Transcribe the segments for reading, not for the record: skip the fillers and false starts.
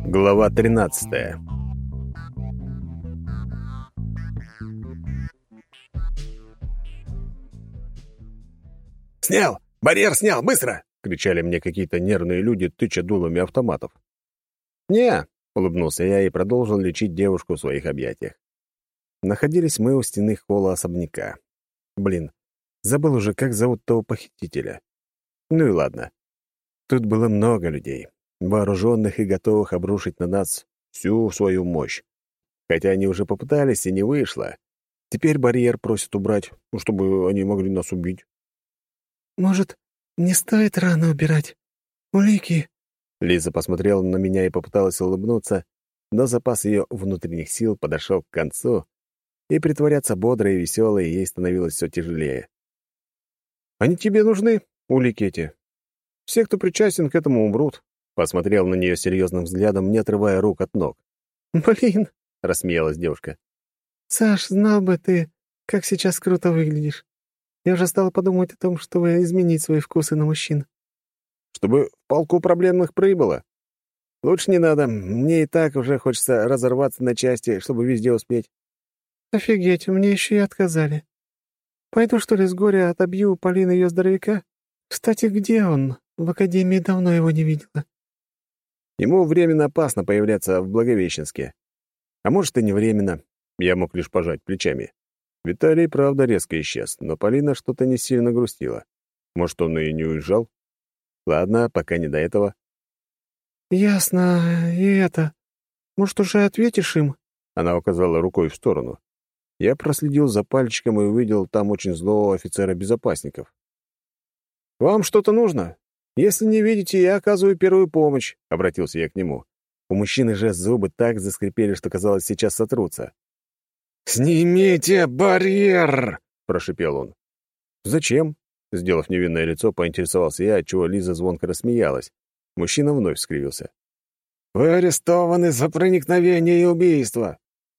Глава 13. «Снял! Барьер снял! Быстро!» — кричали мне какие-то нервные люди, тыча дулами автоматов. «Не!» — улыбнулся я и продолжил лечить девушку в своих объятиях. Находились мы у стены холла особняка. Блин, забыл уже, как зовут того похитителя. Ну и ладно. Тут было много людей, вооруженных и готовых обрушить на нас всю свою мощь. Хотя они уже попытались, и не вышло. Теперь барьер просят убрать, чтобы они могли нас убить. «Может, не стоит рано убирать? Улики?» Лиза посмотрела на меня и попыталась улыбнуться, но запас ее внутренних сил подошел к концу, и притворяться бодрой и веселой ей становилось все тяжелее. «Они тебе нужны, улики эти? Все, кто причастен к этому, умрут», — посмотрел на нее серьезным взглядом, не отрывая рук от ног. «Блин!» — рассмеялась девушка. «Саш, знал бы ты, как сейчас круто выглядишь. Я уже стала подумать о том, чтобы изменить свои вкусы на мужчин». «Чтобы в полку проблемных прибыло? Лучше не надо, мне и так уже хочется разорваться на части, чтобы везде успеть». «Офигеть, мне еще и отказали. Пойду, что ли, с горя отобью у Полины ее здоровяка? Кстати, где он? В академии давно его не видела». Ему временно опасно появляться в Благовещенске. А может, и не временно. Я мог лишь пожать плечами. Виталий, правда, резко исчез, но Полина что-то не сильно грустила. Может, он и не уезжал? Ладно, пока не до этого. «Ясно. И это... Может, уже ответишь им?» Она указала рукой в сторону. Я проследил за пальчиком и увидел там очень злого офицера безопасников. «Вам что-то нужно? Если не видите, я оказываю первую помощь», — обратился я к нему. У мужчины же зубы так заскрипели, что, казалось, сейчас сотрутся. «Снимите барьер!» — прошипел он. «Зачем?» — сделав невинное лицо, поинтересовался я, отчего Лиза звонко рассмеялась. Мужчина вновь скривился. «Вы арестованы за проникновение и убийство!»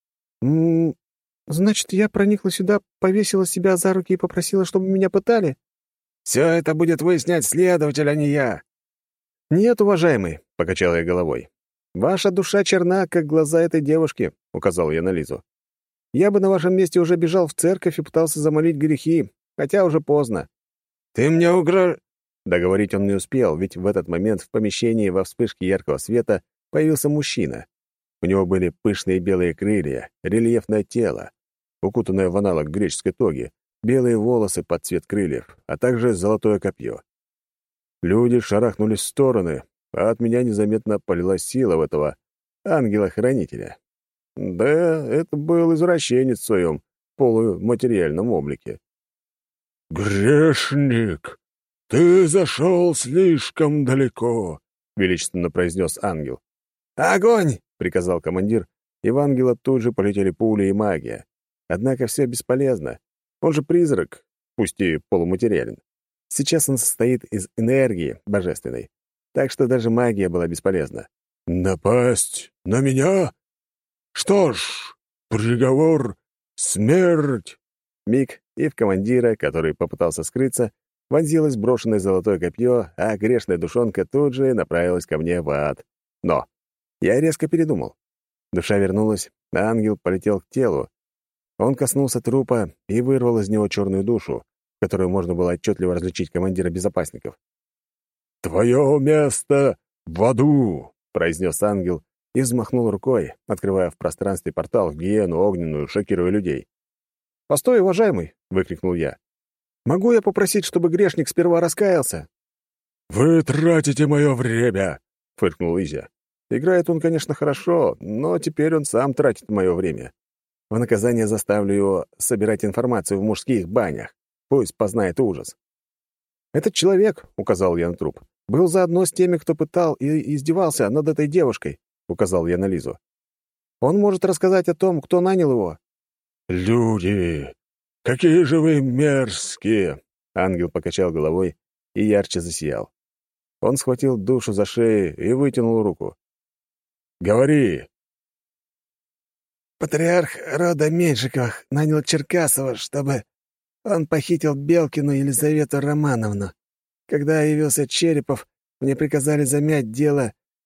Значит, я проникла сюда, повесила себя за руки и попросила, чтобы меня пытали?» «Все это будет выяснять следователь, а не я!» «Нет, уважаемый», — покачал я головой. «Ваша душа черна, как глаза этой девушки», — указал я на Лизу. «Я бы на вашем месте уже бежал в церковь и пытался замолить грехи, хотя уже поздно». «Ты мне Договорить он не успел, ведь в этот момент в помещении во вспышке яркого света появился мужчина. У него были пышные белые крылья, рельефное тело, укутанное в аналог греческой тоги, белые волосы под цвет крыльев, а также золотое копье. Люди шарахнулись в стороны, а от меня незаметно полилась сила в этого ангела-хранителя. Да, это был извращенец в своем полуматериальном облике. «Грешник, ты зашел слишком далеко», — величественно произнес ангел. «Огонь!» — приказал командир, и в ангела тут же полетели пули и магия. Однако все бесполезно. Он же призрак, пусть и полуматериален. Сейчас он состоит из энергии божественной, так что даже магия была бесполезна. «Напасть на меня? Что ж, приговор — смерть!» Миг, и в командира, который попытался скрыться, вонзилось брошенное золотое копье, а грешная душонка тут же направилась ко мне в ад. Но я резко передумал. Душа вернулась, а ангел полетел к телу. Он коснулся трупа и вырвал из него черную душу, которую можно было отчетливо различить командира безопасников. «Твое место в аду!» — произнес ангел и взмахнул рукой, открывая в пространстве портал в гиену огненную, шокируя людей. «Постой, уважаемый!» — выкрикнул я. «Могу я попросить, чтобы грешник сперва раскаялся?» «Вы тратите мое время!» — фыркнул Изя. «Играет он, конечно, хорошо, но теперь он сам тратит мое время. В наказание заставлю его собирать информацию в мужских банях. Пусть познает ужас». «Этот человек», — указал я на труп, — «был заодно с теми, кто пытал и издевался над этой девушкой», — указал я на Лизу. «Он может рассказать о том, кто нанял его». «Люди, какие же вы мерзкие!» Ангел покачал головой и ярче засиял. Он схватил душу за шею и вытянул руку. «Говори!» «Патриарх рода Меньшиковых нанял Черкасова, чтобы он похитил Белкину Елизавету Романовну. Когда явился Черепов, мне приказали замять дело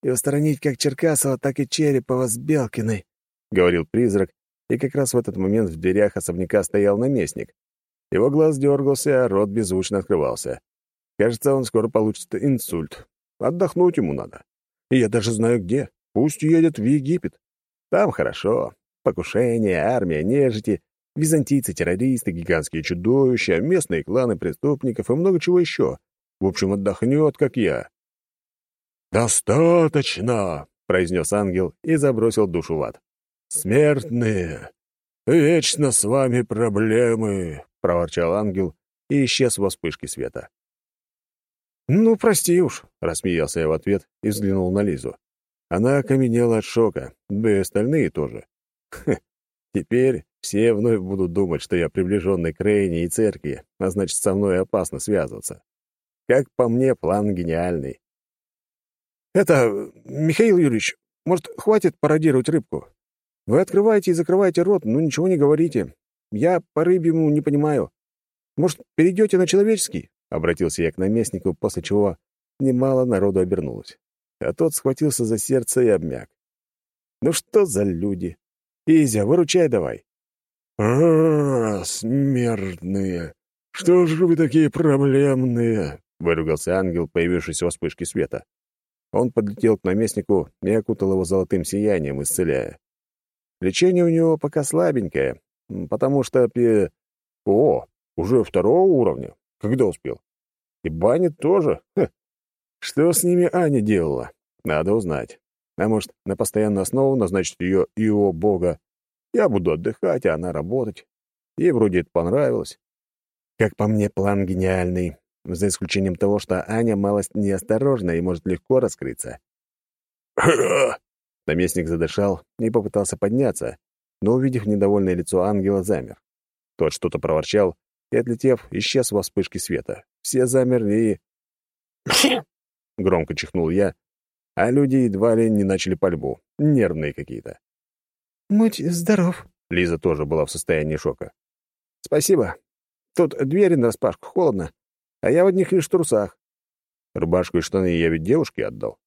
и устранить как Черкасова, так и Черепова с Белкиной», — говорил призрак, и как раз в этот момент в дверях особняка стоял наместник. Его глаз дергался, а рот беззвучно открывался. Кажется, он скоро получит инсульт. Отдохнуть ему надо. И я даже знаю где. Пусть едет в Египет. Там хорошо. Покушения, армия нежити, византийцы, террористы, гигантские чудовища, местные кланы преступников и много чего еще. В общем, отдохнет, как я. «Достаточно!» — произнес ангел и забросил душу в ад. «Смертные! Вечно с вами проблемы!» — проворчал ангел и исчез во вспышке света. «Ну, прости уж», — рассмеялся я в ответ и взглянул на Лизу. Она окаменела от шока, да и остальные тоже. Теперь все вновь будут думать, что я приближенный к Рейне и церкви, а значит, со мной опасно связываться. Как по мне, план гениальный. Михаил Юрьевич, может, хватит пародировать рыбку? Вы открываете и закрываете рот, но ничего не говорите. Я по-рыбьему не понимаю. Может, перейдете на человеческий?» — обратился я к наместнику, после чего немало народу обернулось. А тот схватился за сердце и обмяк. «Ну что за люди? Изя, выручай давай!» Смертные! Что же вы такие проблемные?» — выругался ангел, появившийся во вспышке света. Он подлетел к наместнику и окутал его золотым сиянием, исцеляя. Лечение у него пока слабенькое, потому что... уже 2-го уровня. Когда успел? И банит тоже. Что с ними Аня делала? Надо узнать. А может, на постоянную основу назначить ее ИО Бога? Я буду отдыхать, а она работать. Ей вроде это понравилось. Как по мне, план гениальный. За исключением того, что Аня малость неосторожна и может легко раскрыться. Наместник задышал и попытался подняться, но, увидев недовольное лицо ангела, замер. Тот что-то проворчал и, отлетев, исчез во вспышке света. Все замерли и... Громко чихнул я, а люди едва ли не начали пальбу. Нервные какие-то. «Будь здоров». Лиза тоже была в состоянии шока. «Спасибо. Тут двери нараспашку, холодно, а я в одних лишь трусах. Рубашку и штаны я ведь девушке отдал».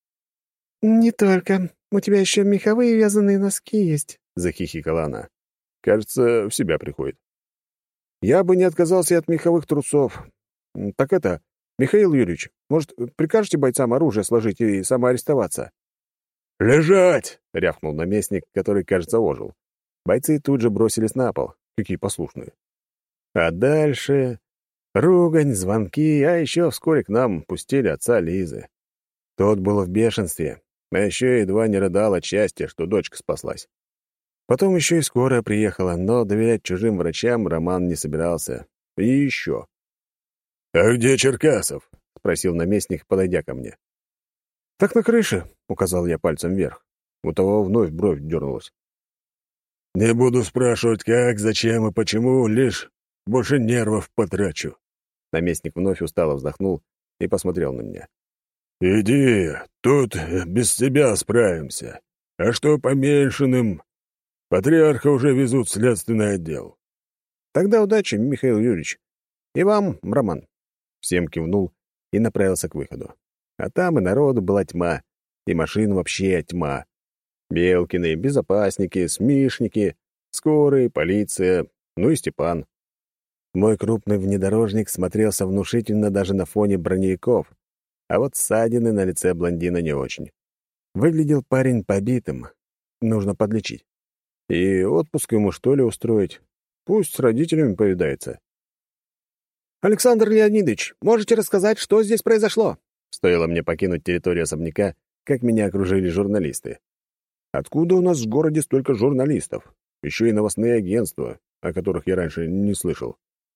«Не только. У тебя еще меховые вязаные носки есть», — захихикала она. Кажется, в себя приходит. «Я бы не отказался и от меховых трусов. Так это, Михаил Юрьевич, может, прикажете бойцам оружие сложить и самоарестоваться?» «Лежать!» — рявкнул наместник, который, кажется, ожил. Бойцы тут же бросились на пол. Какие послушные. А дальше... ругань, звонки, а еще вскоре к нам пустили отца Лизы. Тот был в бешенстве, а еще едва не рыдал от счастья, что дочка спаслась. Потом еще и скорая приехала, но доверять чужим врачам Роман не собирался. И еще. «А где Черкасов?» — спросил наместник, подойдя ко мне. «Так на крыше», — указал я пальцем вверх. У того вновь бровь дернулась. «Не буду спрашивать, как, зачем и почему, лишь больше нервов потрачу». Наместник вновь устало вздохнул и посмотрел на меня. «Иди, тут без тебя справимся. А что помешанным? Патриарха уже везут в следственный отдел». «Тогда удачи, Михаил Юрьевич. И вам, Роман». Всем кивнул и направился к выходу. А там и народу была тьма, и машин вообще тьма. Белкины, безопасники, смишники, скорые, полиция, ну и Степан. Мой крупный внедорожник смотрелся внушительно даже на фоне броневиков, а вот ссадины на лице блондина не очень. Выглядел парень побитым, нужно подлечить. И отпуск ему, что ли, устроить? Пусть с родителями повидается. «Александр Леонидович, можете рассказать, что здесь произошло?» Стоило мне покинуть территорию особняка, как меня окружили журналисты. Откуда у нас в городе столько журналистов? Еще и новостные агентства, о которых я раньше не слышал.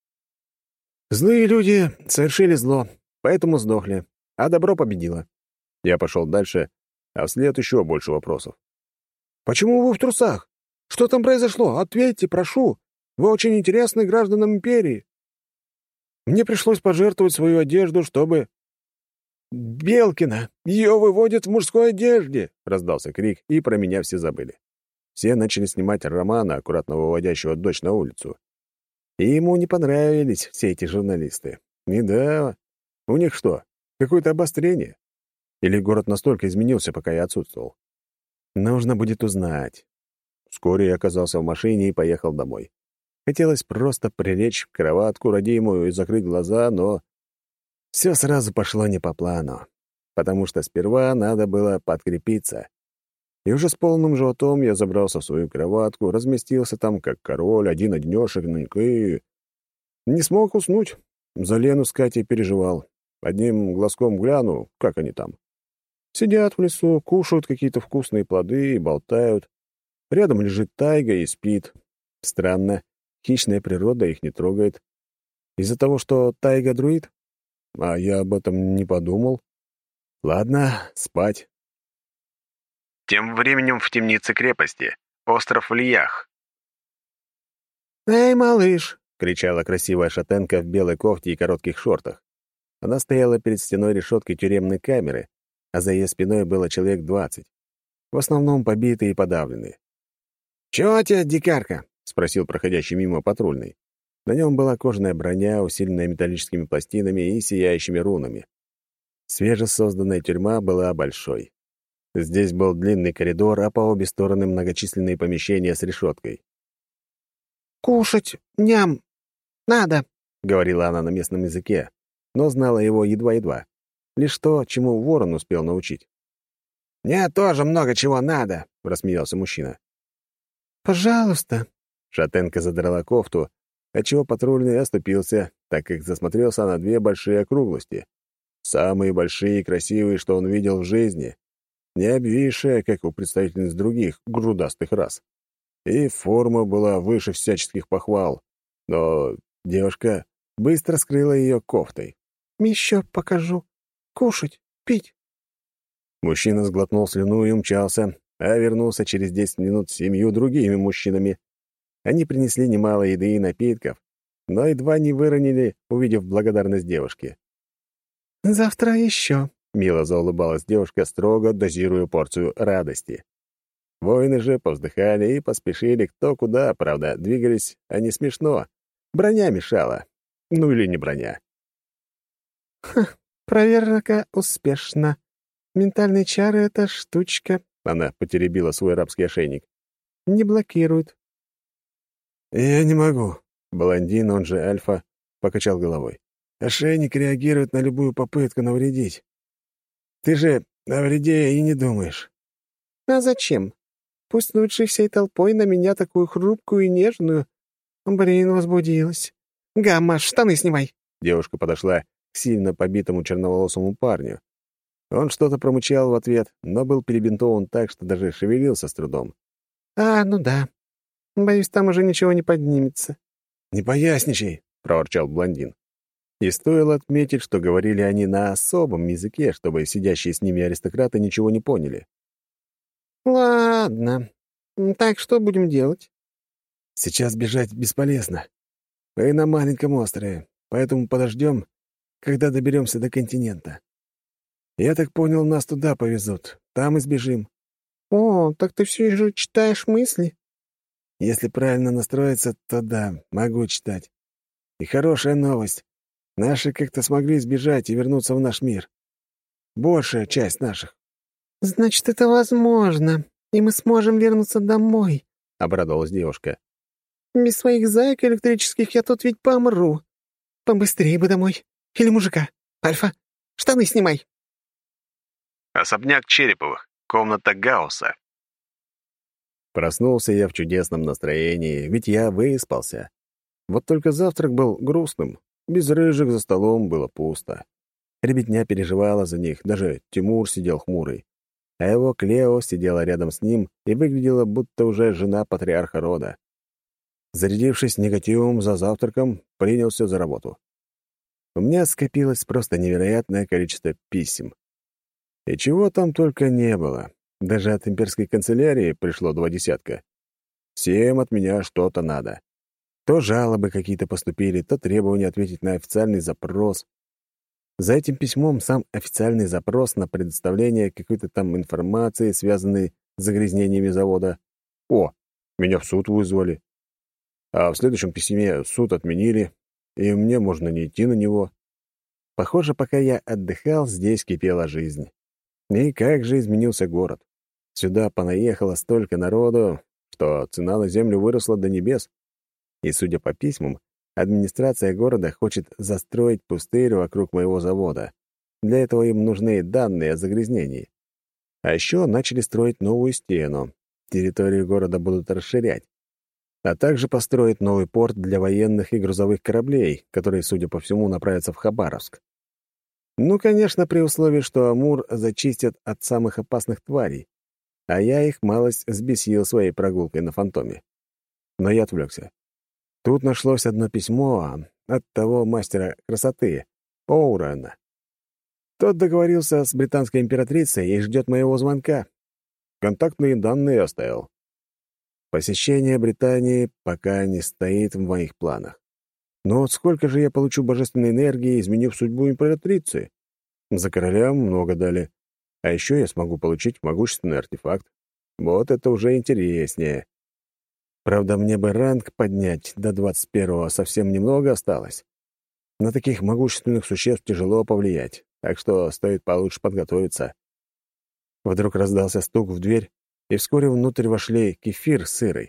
«Злые люди совершили зло, поэтому сдохли, а добро победило». Я пошел дальше, а вслед еще больше вопросов. «Почему вы в трусах? Что там произошло? Ответьте, прошу. Вы очень интересны гражданам империи». Мне пришлось пожертвовать свою одежду, чтобы... «Белкина! Ее выводят в мужской одежде!» — раздался крик, и про меня все забыли. Все начали снимать Романа, аккуратно выводящего дочь на улицу. И ему не понравились все эти журналисты. И да, у них что, какое-то обострение? Или город настолько изменился, пока я отсутствовал? Нужно будет узнать. Вскоре я оказался в машине и поехал домой. Хотелось просто прилечь в кроватку родимую и закрыть глаза, но все сразу пошло не по плану, потому что сперва надо было подкрепиться. И уже с полным животом я забрался в свою кроватку, разместился там, как король, один-одинешенек, и не смог уснуть. За Лену с Катей переживал. Одним глазком гляну, как они там. Сидят в лесу, кушают какие-то вкусные плоды и болтают. Рядом лежит тайга и спит. Странно, хищная природа их не трогает. Из-за того, что тайга друид? А я об этом не подумал. Ладно, спать. Тем временем в темнице крепости. Остров Лиях. «Эй, малыш!» — кричала красивая шатенка в белой кофте и коротких шортах. Она стояла перед стеной решетки тюремной камеры, а за ее спиной было человек 20, в основном побитые и подавленные. «Чего тебе, дикарка?» — спросил проходящий мимо патрульный. На нем была кожаная броня, усиленная металлическими пластинами и сияющими рунами. Свежесозданная тюрьма была большой. Здесь был длинный коридор, а по обе стороны многочисленные помещения с решеткой. «Кушать, ням, надо!» — говорила она на местном языке, но знала его едва-едва. Лишь то, чему ворон успел научить. «Мне тоже много чего надо!» — рассмеялся мужчина. «Пожалуйста!» — шатенка задрала кофту, отчего патрульный оступился, так как засмотрелся на две большие округлости. Самые большие и красивые, что он видел в жизни. Не обвисшая, как у представительниц других грудастых рас. И форма была выше всяческих похвал. Но девушка быстро скрыла ее кофтой. «Еще покажу. Кушать, пить». Мужчина сглотнул слюну и умчался, а вернулся через 10 минут с 7 другими мужчинами. Они принесли немало еды и напитков, но едва не выронили, увидев благодарность девушки. «Завтра еще», — мило заулыбалась девушка, строго дозируя порцию радости. Воины же повздыхали и поспешили кто куда, правда, двигались они смешно. Броня мешала. Ну или не броня. Проверка успешна. Ментальные чары — это штучка». Она потеребила свой рабский ошейник. «Не блокирует». «Я не могу», — блондин, он же Альфа, покачал головой. «Ошейник реагирует на любую попытку навредить. Ты же о вреде и не думаешь». «А зачем? Пусть лучше всей толпой на меня такую хрупкую и нежную. Блин, возбудилась. Гамма, штаны снимай!» Девушка подошла к сильно побитому черноволосому парню. Он что-то промычал в ответ, но был перебинтован так, что даже шевелился с трудом. «А, ну да. Боюсь, там уже ничего не поднимется». «Не поясничай», — проворчал блондин. И стоило отметить, что говорили они на особом языке, чтобы сидящие с ними аристократы ничего не поняли. «Ладно. Так что будем делать?» «Сейчас бежать бесполезно. Мы на маленьком острове, поэтому подождем, когда доберемся до континента. Я так понял, нас туда повезут. Там и сбежим». «О, так ты все же читаешь мысли?» «Если правильно настроиться, то да, могу читать. И хорошая новость. Наши как-то смогли сбежать и вернуться в наш мир. Большая часть наших». «Значит, это возможно, и мы сможем вернуться домой», — обрадовалась девушка. «Без своих заек электрических я тут ведь помру. Побыстрее бы домой. Или мужика. Альфа, штаны снимай». Особняк Череповых. Комната Гаусса. Проснулся я в чудесном настроении, ведь я выспался. Вот только завтрак был грустным. Без рыжих за столом было пусто. Ребятня переживала за них, даже Тимур сидел хмурый. А его Клео сидела рядом с ним и выглядела, будто уже жена патриарха рода. Зарядившись негативом за завтраком, принялся за работу. У меня скопилось просто невероятное количество писем. И чего там только не было. Даже от имперской канцелярии пришло 20. Всем от меня что-то надо. То жалобы какие-то поступили, то требования ответить на официальный запрос. За этим письмом сам официальный запрос на предоставление какой-то там информации, связанной с загрязнениями завода. О, меня в суд вызвали. А в следующем письме суд отменили, и мне можно не идти на него. Похоже, пока я отдыхал, здесь кипела жизнь. И как же изменился город. Сюда понаехало столько народу, что цена на землю выросла до небес. И, судя по письмам, администрация города хочет застроить пустырь вокруг моего завода. Для этого им нужны данные о загрязнении. А еще начали строить новую стену. Территорию города будут расширять. А также построить новый порт для военных и грузовых кораблей, которые, судя по всему, направятся в Хабаровск. Ну, конечно, при условии, что Амур зачистят от самых опасных тварей, а я их малость взбесил своей прогулкой на фантоме. Но я отвлекся. Тут нашлось одно письмо от того мастера красоты, Оурена. Тот договорился с британской императрицей и ждет моего звонка. Контактные данные оставил. Посещение Британии пока не стоит в моих планах. Но вот сколько же я получу божественной энергии, изменив судьбу императрицы? За короля много дали. А еще я смогу получить могущественный артефакт. Вот это уже интереснее. Правда, мне бы ранг поднять до 21-го, совсем немного осталось. На таких могущественных существ тяжело повлиять, так что стоит получше подготовиться. Вдруг раздался стук в дверь, и вскоре внутрь вошли Кефир с Ирой.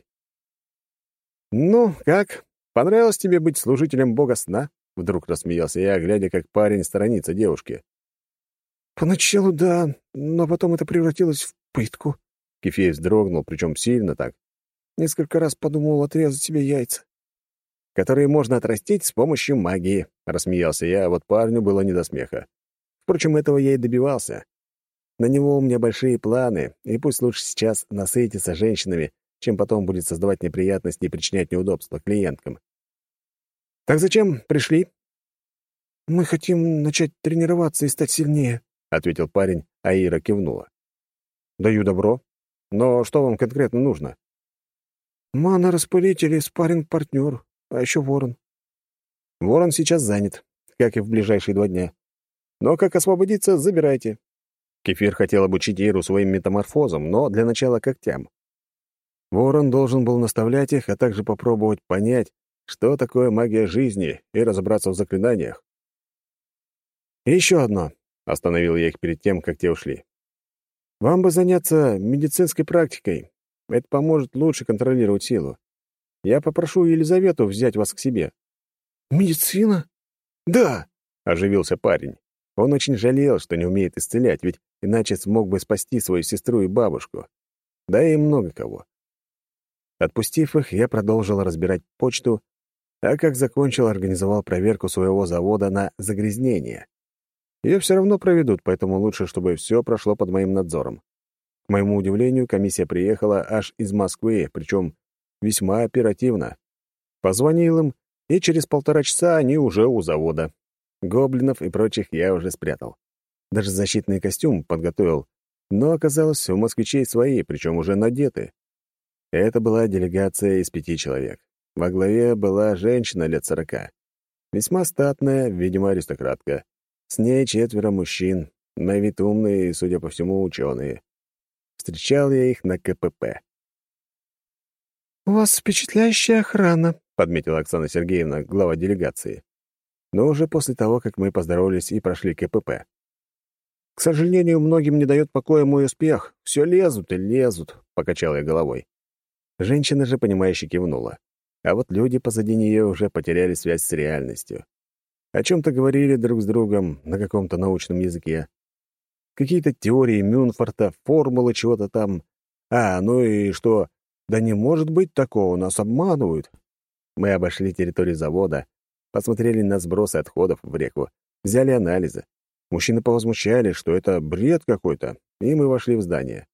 «Ну, как? Понравилось тебе быть служителем бога сна?» Вдруг рассмеялся я, глядя, как парень сторонится девушки. «Поначалу да, но потом это превратилось в пытку». Кефир вздрогнул, причем сильно так. Несколько раз подумал отрезать себе яйца. «Которые можно отрастить с помощью магии», — рассмеялся я, а вот парню было не до смеха. Впрочем, этого я и добивался. На него у меня большие планы, и пусть лучше сейчас насытиться женщинами, чем потом будет создавать неприятности и причинять неудобства клиенткам. «Так зачем пришли?» «Мы хотим начать тренироваться и стать сильнее», — ответил парень, а Ира кивнула. «Даю добро. Но что вам конкретно нужно?» «Мана-распылитель и спарринг-партнер, а еще ворон». «Ворон сейчас занят, как и в ближайшие 2 дня. Но как освободиться, забирайте». Кефир хотел обучить Иру своим метаморфозам, но для начала когтям. Ворон должен был наставлять их, а также попробовать понять, что такое магия жизни, и разобраться в заклинаниях. «И еще одно», — остановил я их перед тем, как те ушли. «Вам бы заняться медицинской практикой. Это поможет лучше контролировать силу. Я попрошу Елизавету взять вас к себе». «Медицина? Да!» — оживился парень. Он очень жалел, что не умеет исцелять, ведь иначе смог бы спасти свою сестру и бабушку. Да и много кого. Отпустив их, я продолжил разбирать почту, а как закончил, организовал проверку своего завода на загрязнение. Ее все равно проведут, поэтому лучше, чтобы все прошло под моим надзором. К моему удивлению, комиссия приехала аж из Москвы, причем весьма оперативно. Позвонил им, и через 1,5 часа они уже у завода. Гоблинов и прочих я уже спрятал. Даже защитный костюм подготовил, но оказалось, у москвичей свои, причем уже надеты. Это была делегация из 5 человек. Во главе была женщина лет 40. Весьма статная, видимо, аристократка. С ней 4 мужчин, на вид умные и, судя по всему, ученые. Встречал я их на КПП. «У вас впечатляющая охрана», — подметила Оксана Сергеевна, глава делегации. Но уже после того, как мы поздоровались и прошли КПП. «К сожалению, многим не дает покоя мой успех. Все лезут и лезут», — покачал я головой. Женщина же, понимающе кивнула. А вот люди позади нее уже потеряли связь с реальностью. О чем-то говорили друг с другом на каком-то научном языке. Какие-то теории Мюнфорта, формулы чего-то там. Ну и что? Да не может быть такого, нас обманывают. Мы обошли территорию завода, посмотрели на сбросы отходов в реку, взяли анализы. Мужчины повозмущались, что это бред какой-то, и мы вошли в здание.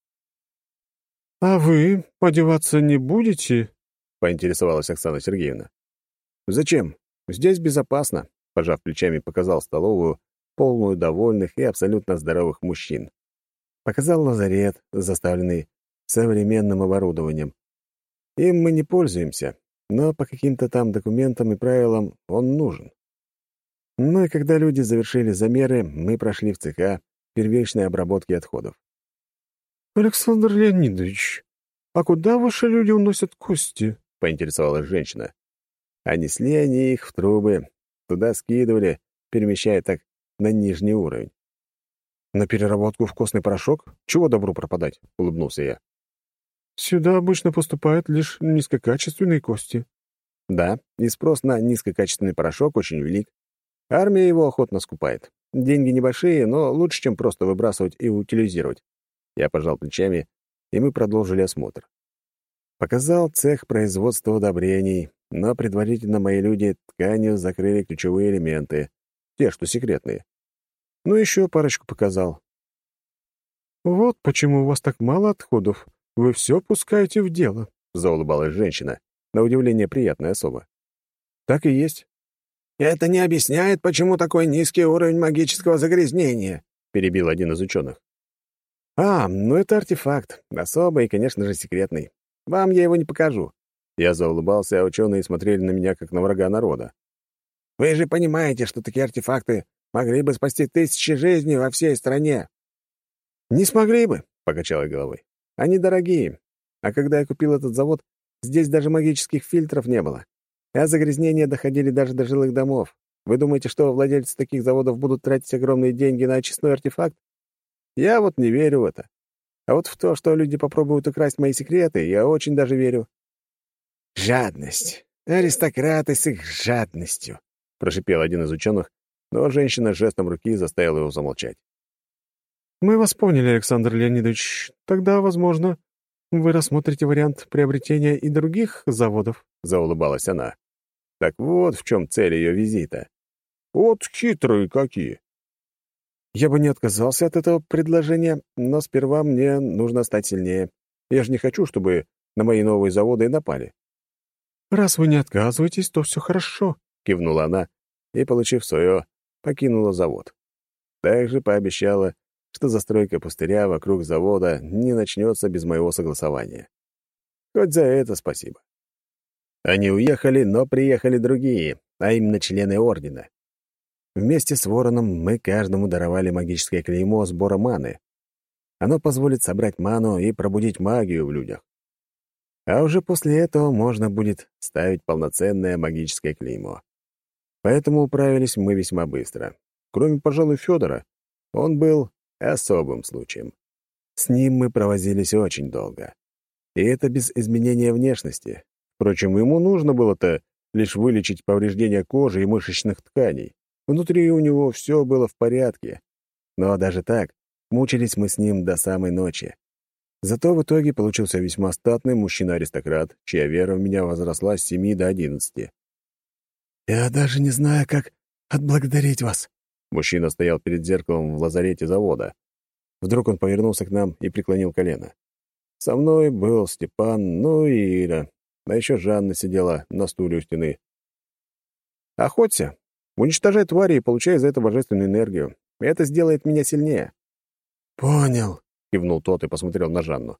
«А вы подеваться не будете?» — поинтересовалась Оксана Сергеевна. «Зачем? Здесь безопасно», — пожав плечами, показал столовую, полную довольных и абсолютно здоровых мужчин. Показал лазарет, заставленный современным оборудованием. Им мы не пользуемся, но по каким-то там документам и правилам он нужен. Ну и когда люди завершили замеры, мы прошли в цеха первичной обработки отходов. «Александр Леонидович, а куда ваши люди уносят кости?» — поинтересовалась женщина. А несли они их в трубы, туда скидывали, перемещая так на нижний уровень. «На переработку в костный порошок? Чего добру пропадать?» — улыбнулся я. «Сюда обычно поступают лишь низкокачественные кости». «Да, и спрос на низкокачественный порошок очень велик. Армия его охотно скупает. Деньги небольшие, но лучше, чем просто выбрасывать и утилизировать». Я пожал плечами, и мы продолжили осмотр. Показал цех производства удобрений, но предварительно мои люди тканью закрыли ключевые элементы, те, что секретные. Ну, еще парочку показал. «Вот почему у вас так мало отходов. Вы все пускаете в дело», — заулыбалась женщина, на удивление приятная особа. «Так и есть». «Это не объясняет, почему такой низкий уровень магического загрязнения», — перебил один из ученых. Ну это артефакт, особый и, конечно же, секретный. Вам я его не покажу». Я заулыбался, а ученые смотрели на меня, как на врага народа. «Вы же понимаете, что такие артефакты могли бы спасти тысячи жизней во всей стране». «Не смогли бы», — покачал я головой. «Они дорогие. А когда я купил этот завод, здесь даже магических фильтров не было. А загрязнения доходили даже до жилых домов. Вы думаете, что владельцы таких заводов будут тратить огромные деньги на очистной артефакт? Я вот не верю в это. А вот в то, что люди попробуют украсть мои секреты, я очень даже верю». «Жадность. Аристократы с их жадностью», — прошипел один из ученых, но женщина жестом руки заставила его замолчать. «Мы вас поняли, Александр Леонидович. Тогда, возможно, вы рассмотрите вариант приобретения и других заводов», — заулыбалась она. Так вот в чем цель ее визита. Вот хитрые какие. Я бы не отказался от этого предложения, но сперва мне нужно стать сильнее. Я же не хочу, чтобы на мои новые заводы напали. «Раз вы не отказываетесь, то все хорошо», — кивнула она и, получив свое, покинула завод. Также пообещала, что застройка пустыря вокруг завода не начнется без моего согласования. Хоть за это спасибо. Они уехали, но приехали другие, а именно члены Ордена. Вместе с Вороном мы каждому даровали магическое клеймо сбора маны. Оно позволит собрать ману и пробудить магию в людях. А уже после этого можно будет ставить полноценное магическое клеймо. Поэтому управились мы весьма быстро. Кроме, пожалуй, Федора, он был особым случаем. С ним мы провозились очень долго. И это без изменения внешности. Впрочем, ему нужно было-то лишь вылечить повреждения кожи и мышечных тканей. Внутри у него все было в порядке. Но даже так, мучились мы с ним до самой ночи. Зато в итоге получился весьма статный мужчина-аристократ, чья вера в меня возросла с 7 до 11. «Я даже не знаю, как отблагодарить вас». Мужчина стоял перед зеркалом в лазарете завода. Вдруг он повернулся к нам и преклонил колено. Со мной был Степан, ну и Ира. А еще Жанна сидела на стуле у стены. «Охоться. Уничтожай твари и получай за это божественную энергию. Это сделает меня сильнее». «Понял», — кивнул тот и посмотрел на Жанну.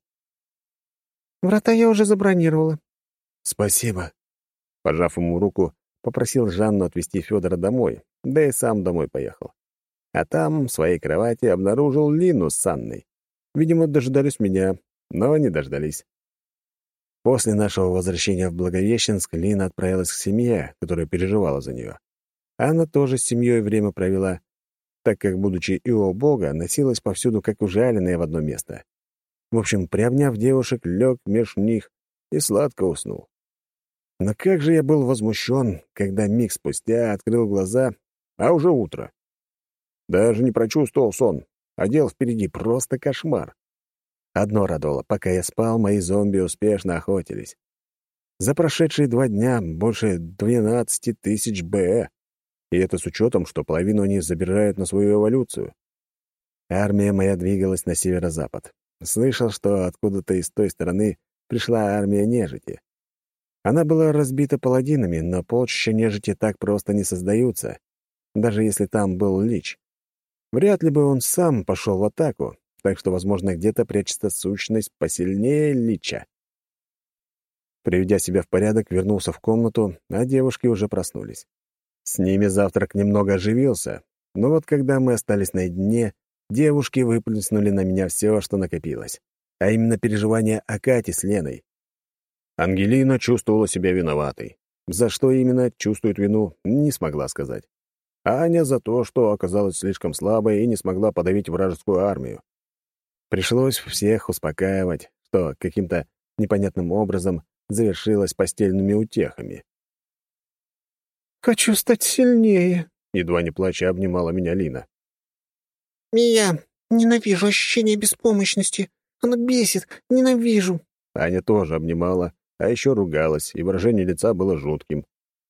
«Врата я уже забронировала». «Спасибо». Пожав ему руку, попросил Жанну отвезти Федора домой, да и сам домой поехал. А там, в своей кровати, обнаружил Лину с Анной. Видимо, дожидались меня, но не дождались. После нашего возвращения в Благовещенск Лина отправилась к семье, которая переживала за нее. Анна тоже с семьей время провела, так как, будучи и у Бога, носилась повсюду, как ужаленная в одно место. В общем, приобняв девушек, лег меж них и сладко уснул. Но как же я был возмущен, когда миг спустя открыл глаза, а уже утро. Даже не прочувствовал сон, а дел впереди просто кошмар. Одно радовало: пока я спал, мои зомби успешно охотились. За прошедшие 2 дня больше 12 тысяч БЭ, и это с учетом, что половину они забирают на свою эволюцию. Армия моя двигалась на северо-запад. Слышал, что откуда-то из той стороны пришла армия нежити. Она была разбита паладинами, но полчища нежити так просто не создаются, даже если там был лич. Вряд ли бы он сам пошел в атаку, так что, возможно, где-то прячется сущность посильнее лича. Приведя себя в порядок, вернулся в комнату, а девушки уже проснулись. С ними завтрак немного оживился, но вот когда мы остались наедине, девушки выплеснули на меня все, что накопилось, а именно переживания о Кате с Леной. Ангелина чувствовала себя виноватой. За что именно чувствует вину, не смогла сказать. а Аня за то, что оказалась слишком слабой и не смогла подавить вражескую армию. Пришлось всех успокаивать, что каким-то непонятным образом завершилось постельными утехами. «Хочу стать сильнее», — едва не плача обнимала меня Лина. «Я ненавижу ощущение беспомощности. Оно бесит. Ненавижу». Аня тоже обнимала, а еще ругалась, и выражение лица было жутким.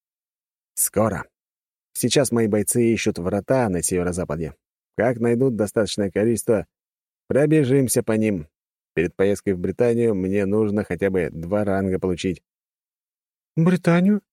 «Скоро. Сейчас мои бойцы ищут врата на северо-западе. Как найдут достаточное количество, пробежимся по ним. Перед поездкой в Британию мне нужно хотя бы 2 ранга получить». «Британию?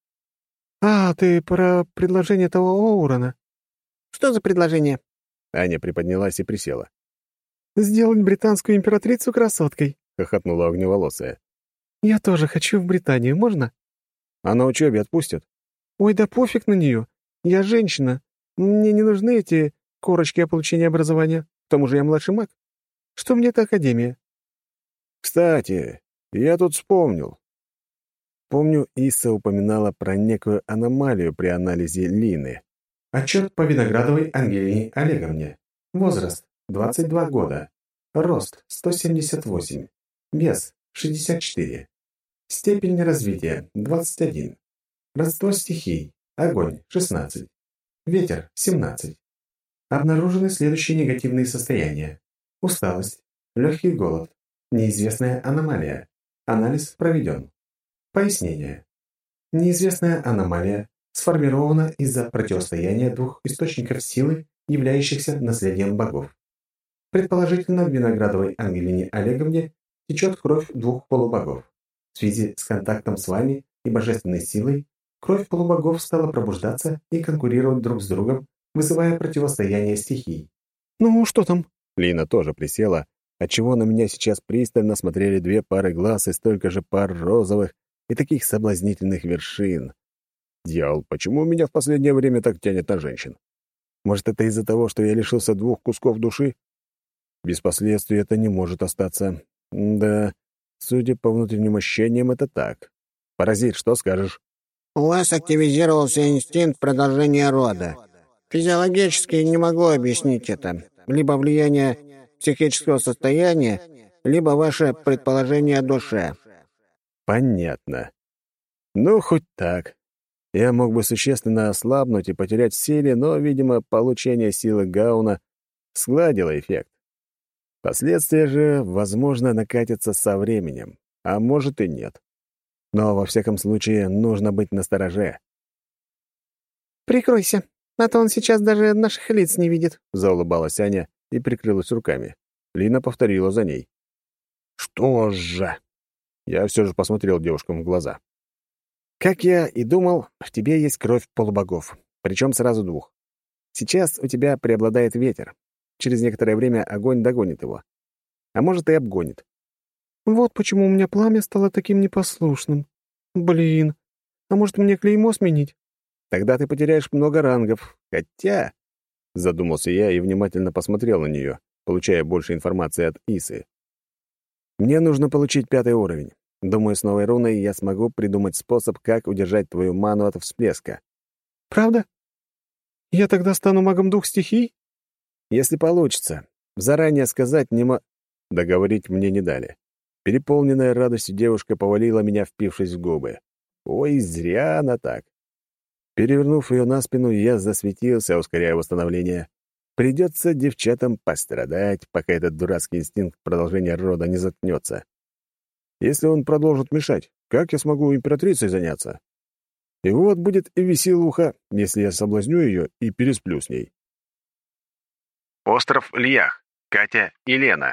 А, ты про предложение того Оурона». «Что за предложение?» Аня приподнялась и присела. «Сделать британскую императрицу красоткой», — хохотнула огневолосая. «Я тоже хочу в Британию, можно?» «А на учебе отпустят?» «Ой, да пофиг на нее. Я женщина. Мне не нужны эти корочки о получении образования. К тому же я младший маг. Что мне эта академия?» «Кстати, я тут вспомнил. Помню, Исса упоминала про некую аномалию при анализе Лины. Отчет по Виноградовой Ангелине Олеговне. Возраст — 22 года. Рост — 178. Вес — 64. Степень развития — 21. Родство стихий. Огонь — 16. Ветер — 17. Обнаружены следующие негативные состояния. Усталость, легкий голод, неизвестная аномалия. Анализ проведен. Пояснение. Неизвестная аномалия сформирована из-за противостояния 2 источников силы, являющихся наследием богов. Предположительно, в Виноградовой Ангелине Олеговне течет кровь 2 полубогов. В связи с контактом с вами и божественной силой, кровь полубогов стала пробуждаться и конкурировать друг с другом, вызывая противостояние стихий. «Ну, что там?» Лина тоже присела, отчего на меня сейчас пристально смотрели 2 пары глаз и столько же пар розовых и таких соблазнительных вершин. Дьявол, почему меня в последнее время так тянет на женщин? Может, это из-за того, что я лишился 2 кусков души? Без последствий это не может остаться. Да, судя по внутренним ощущениям, это так. Паразит, что скажешь? У вас активизировался инстинкт продолжения рода. Физиологически не могу объяснить это. Либо влияние психического состояния, либо ваше предположение о душе. Понятно. Ну, хоть так. Я мог бы существенно ослабнуть и потерять в силе, но, видимо, получение силы Гауна сгладило эффект. Последствия же, возможно, накатятся со временем, а может и нет. Но, во всяком случае, нужно быть настороже. «Прикройся, а то он сейчас даже наших лиц не видит», — заулыбалась Аня и прикрылась руками. Лина повторила за ней. «Что же?» Я все же посмотрел девушкам в глаза. «Как я и думал, в тебе есть кровь полубогов, причем сразу 2. Сейчас у тебя преобладает ветер. Через некоторое время огонь догонит его. А может, и обгонит. «Вот почему у меня пламя стало таким непослушным. Блин, а может, мне клеймо сменить?» Тогда ты потеряешь много рангов. Хотя...» Задумался я и внимательно посмотрел на нее, получая больше информации от Исы. «Мне нужно получить 5-й уровень. Думаю, с новой руной я смогу придумать способ, как удержать твою ману от всплеска». «Правда? Я тогда стану магом 2 стихий?» «Если получится. Заранее сказать не мо...» Договорить мне не дали. Переполненная радостью девушка повалила меня, впившись в губы. Ой, зря она так. Перевернув ее на спину, я засветился, ускоряя восстановление. Придется девчатам пострадать, пока этот дурацкий инстинкт продолжения рода не заткнется. Если он продолжит мешать, как я смогу императрицей заняться? И вот будет и веселуха, если я соблазню ее и пересплю с ней. Остров Льях. Катя и Лена.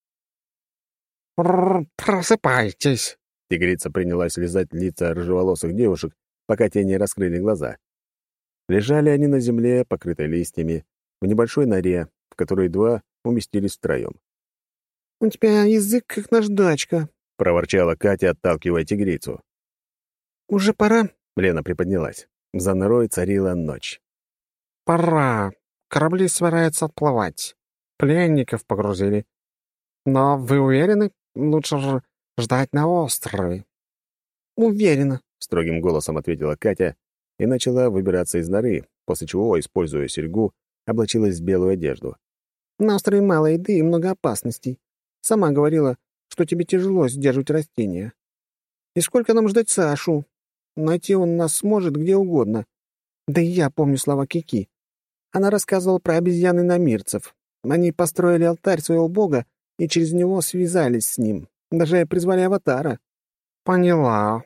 «Просыпайтесь!» Тигрица принялась лизать лица рыжеволосых девушек, пока те не раскрыли глаза. Лежали они на земле, покрытой листьями, в небольшой норе, в которой 2 уместились втроем. «У тебя язык как наждачка», — проворчала Катя, отталкивая тигрицу. «Уже пора?» — Лена приподнялась. За норой царила ночь. «Пора. Корабли собираются отплывать. Пленников погрузили. Но вы уверены? Лучше же ждать на острове». «Уверена», — строгим голосом ответила Катя и начала выбираться из норы, после чего, используя серьгу, облачилась в белую одежду. «На острове мало еды и много опасностей. Сама говорила, что тебе тяжело сдерживать растения. И сколько нам ждать Сашу? Найти он нас сможет где угодно. Да и я помню слова Кики. Она рассказывала про обезьян иномирцев. Они построили алтарь своего бога и через него связались с ним. Даже призвали аватара». «Поняла».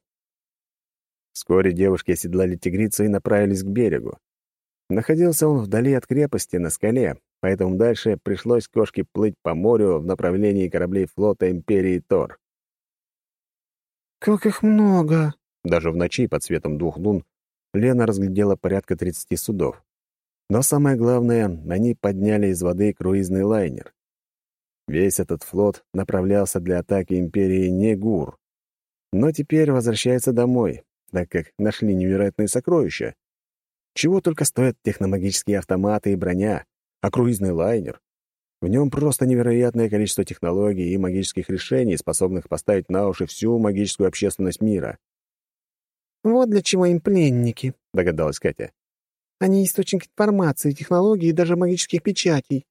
Вскоре девушки оседлали тигрицу и направились к берегу. Находился он вдали от крепости на скале, поэтому дальше пришлось кошке плыть по морю в направлении кораблей флота Империи Тор. «Как их много!» Даже в ночи под светом 2 лун Лена разглядела порядка 30 судов. Но самое главное, они подняли из воды круизный лайнер. Весь этот флот направлялся для атаки Империи Негур. Но теперь возвращается домой, так как нашли невероятные сокровища. Чего только стоят техномагические автоматы и броня, а круизный лайнер. В нем просто невероятное количество технологий и магических решений, способных поставить на уши всю магическую общественность мира. «Вот для чего им пленники», — Догадалась Катя. «Они источник информации, технологий и даже магических печатей.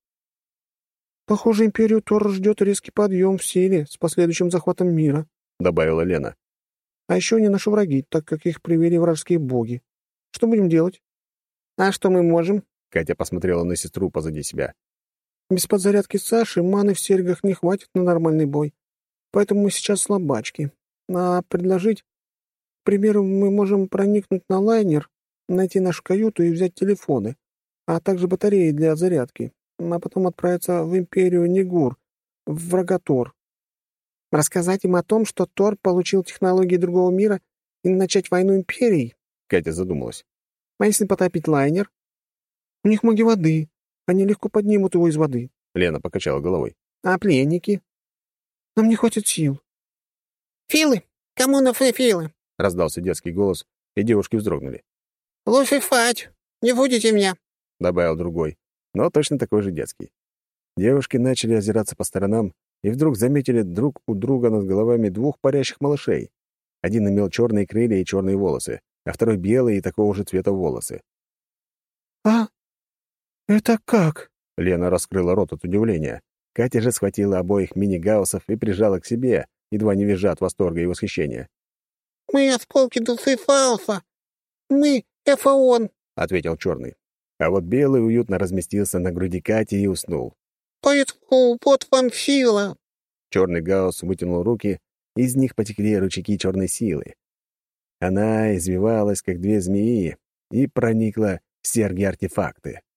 Похоже, Империю Тор ждет резкий подъем в силе с последующим захватом мира», — добавила Лена. «А еще они наши враги, так как их привели вражеские боги. Что будем делать?» «А что мы можем?» — Катя посмотрела на сестру позади себя. «Без подзарядки Саши маны в серьгах не хватит на нормальный бой, поэтому мы сейчас слабачки. А предложить... К примеру, мы можем проникнуть на лайнер, найти нашу каюту и взять телефоны, а также батареи для зарядки, а потом отправиться в Империю Негур, в врага Тор. Рассказать им о том, что Тор получил технологии другого мира, и начать войну Империй?» Катя задумалась. «А если потопить лайнер? У них маги воды. Они легко поднимут его из воды». Лена покачала головой. «А пленники? Нам не хватит сил». «Филы! Кому нужны филы?» — раздался детский голос, и девушки вздрогнули. «Лучше фать! Не будете меня!» — добавил другой, но точно такой же детский. Девушки начали озираться по сторонам и вдруг заметили друг у друга над головами 2 парящих малышей. Один имел черные крылья и черные волосы, а второй белые и такого же цвета волосы. «А? Это как?» Лена раскрыла рот от удивления. Катя же схватила обоих мини-гауссов и прижала к себе, едва не визжа от восторга и восхищения. «Мы осколки души Фауста! Мы Эфаон!» — ответил черный. А вот белый уютно разместился на груди Кати и уснул. «Поэтому вот вам сила!» Черный гаусс вытянул руки, и из них потекли ручейки черной силы. Она извивалась, как 2 змеи, и проникла в серьги-артефакты.